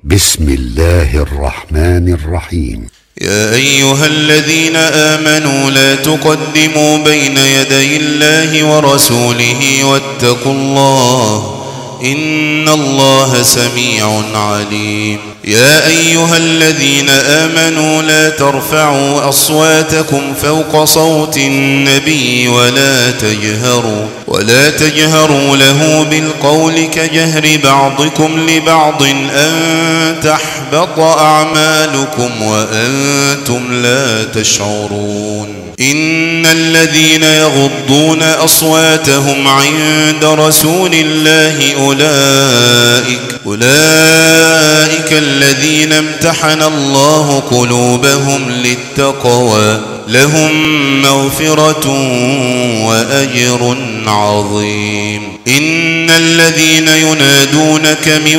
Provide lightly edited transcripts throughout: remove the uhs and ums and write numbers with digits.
بسم الله الرحمن الرحيم. يا أيها الذين آمنوا لا تقدموا بين يدي الله ورسوله واتقوا الله إن الله سميع عليم. يا أيها الذين آمنوا لا ترفعوا أصواتكم فوق صوت النبي ولا تجهروا له بالقول كجهر بعضكم لبعض أن تحبط أعمالكم وأنتم لا تشعرون. إن الذين يغضون أصواتهم عند رسول الله أولئك الذين امتحن الله قلوبهم للتقوى لهم مغفرة وأجر عظيم. إن الذين ينادونك من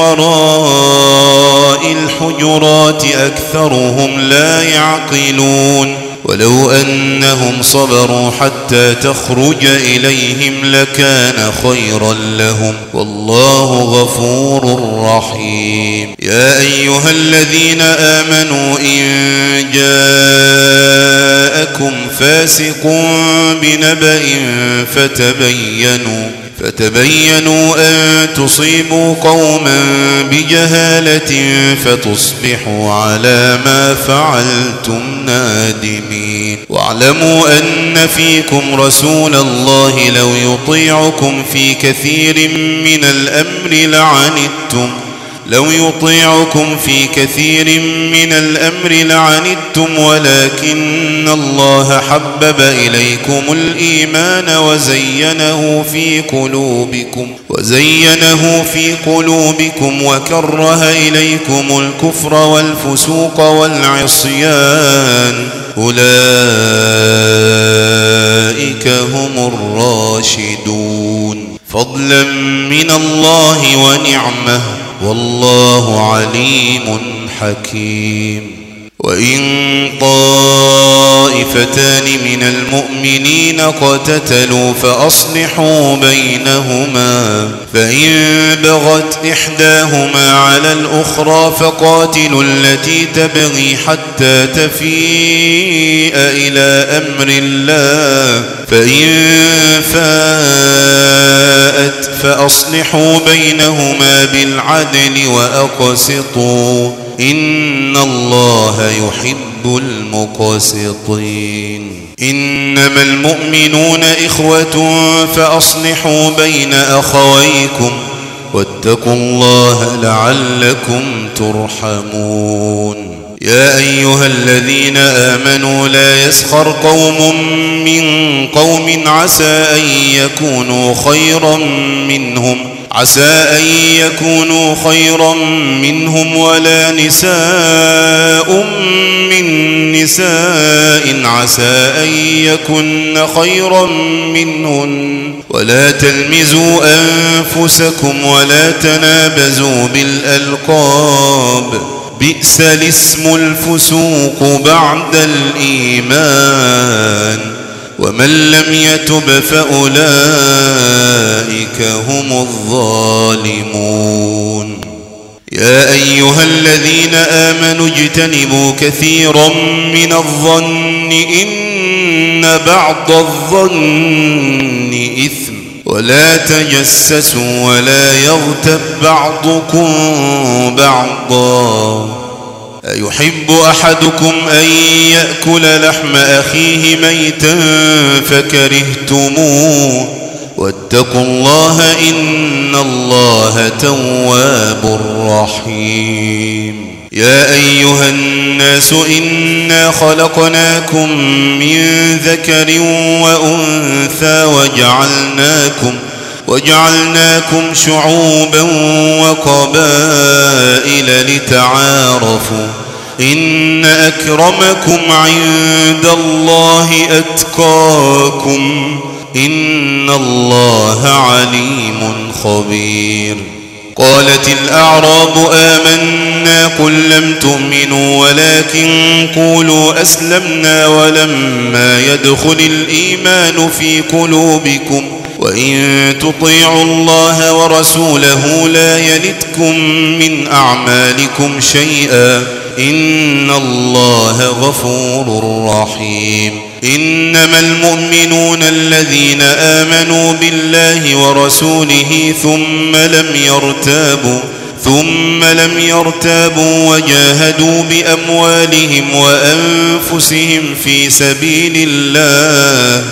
وراء الحجرات أكثرهم لا يعقلون. ولو أنهم صبروا حتى تخرج إليهم لكان خيرا لهم والله غفور رحيم. يا أيها الذين آمنوا إن جاءكم فاسق بنبأ فتبينوا أن تصيبوا قوما بجهالة فتصبحوا على ما فعلتم نادمين. واعلموا أن فيكم رسول الله لو يطيعكم في كثير من الأمر لعنتم ولكن الله حبب إليكم الإيمان وزينه في قلوبكم وكره إليكم الكفر والفسوق والعصيان أولئك هم الراشدون فضلا من الله ونعمه والله عليم حكيم. وإن طائفتان من المؤمنين اقتتلوا فأصلحوا بينهما فإن بغت إحداهما على الأخرى فقاتلوا التي تبغي حتى تفيء إلى أمر الله فإن فاءت فأصلحوا بينهما بالعدل وأقسطوا إن الله يحب المقسطين. إنما المؤمنون إخوة فأصلحوا بين أخويكم واتقوا الله لعلكم ترحمون. يا أيها الذين آمنوا لا يسخر قوم من قوم عسى أن يكونوا خيرا منهم ولا نساء من نساء عسى أن يكن خيرا منهن ولا تلمزوا أنفسكم ولا تنابزوا بالألقاب بئس الاسم الفسوق بعد الإيمان ومن لم يتب فأولئك هم الظالمون. يا أيها الذين آمنوا اجتنبوا كثيرا من الظن إن بعض الظن إثم ولا تجسسوا ولا يغتب بعضكم بعضا أيحب أحدكم أن يأكل لحم أخيه ميتا فكرهتموه واتقوا الله إن الله تواب رحيم. يا أيها الناس إنا خلقناكم من ذكر وأنثى وجعلناكم شعوبا وقبائل لتعارفوا إن أكرمكم عند الله أتقاكم إن الله عليم خبير. قالت الأعراب آمنا قل لم تؤمنوا ولكن قولوا أسلمنا ولما يدخل الإيمان في قلوبكم وإن تطيعوا الله ورسوله لا يلتكم من أعمالكم شيئا إن الله غفور رحيم إنما المؤمنون الذين آمنوا بالله ورسوله ثم لم يرتابوا وجاهدوا بأموالهم وأنفسهم في سبيل الله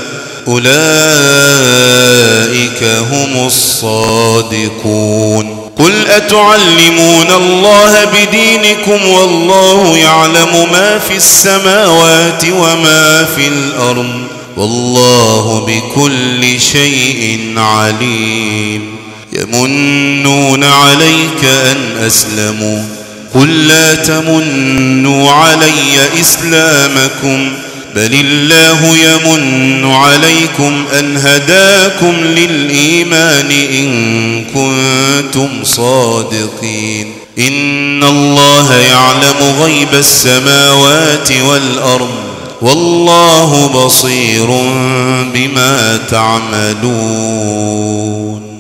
أولئك هم الصادقون قل أتعلمون الله بدينكم والله يعلم ما في السماوات وما في الأرض والله بكل شيء عليم يمنون عليك أن أسلموا قل لا تمنوا علي إسلامكم بل الله يمن عليكم أن هداكم للإيمان إن كنتم صادقين إن الله يعلم غيب السماوات والأرض والله بصير بما تعملون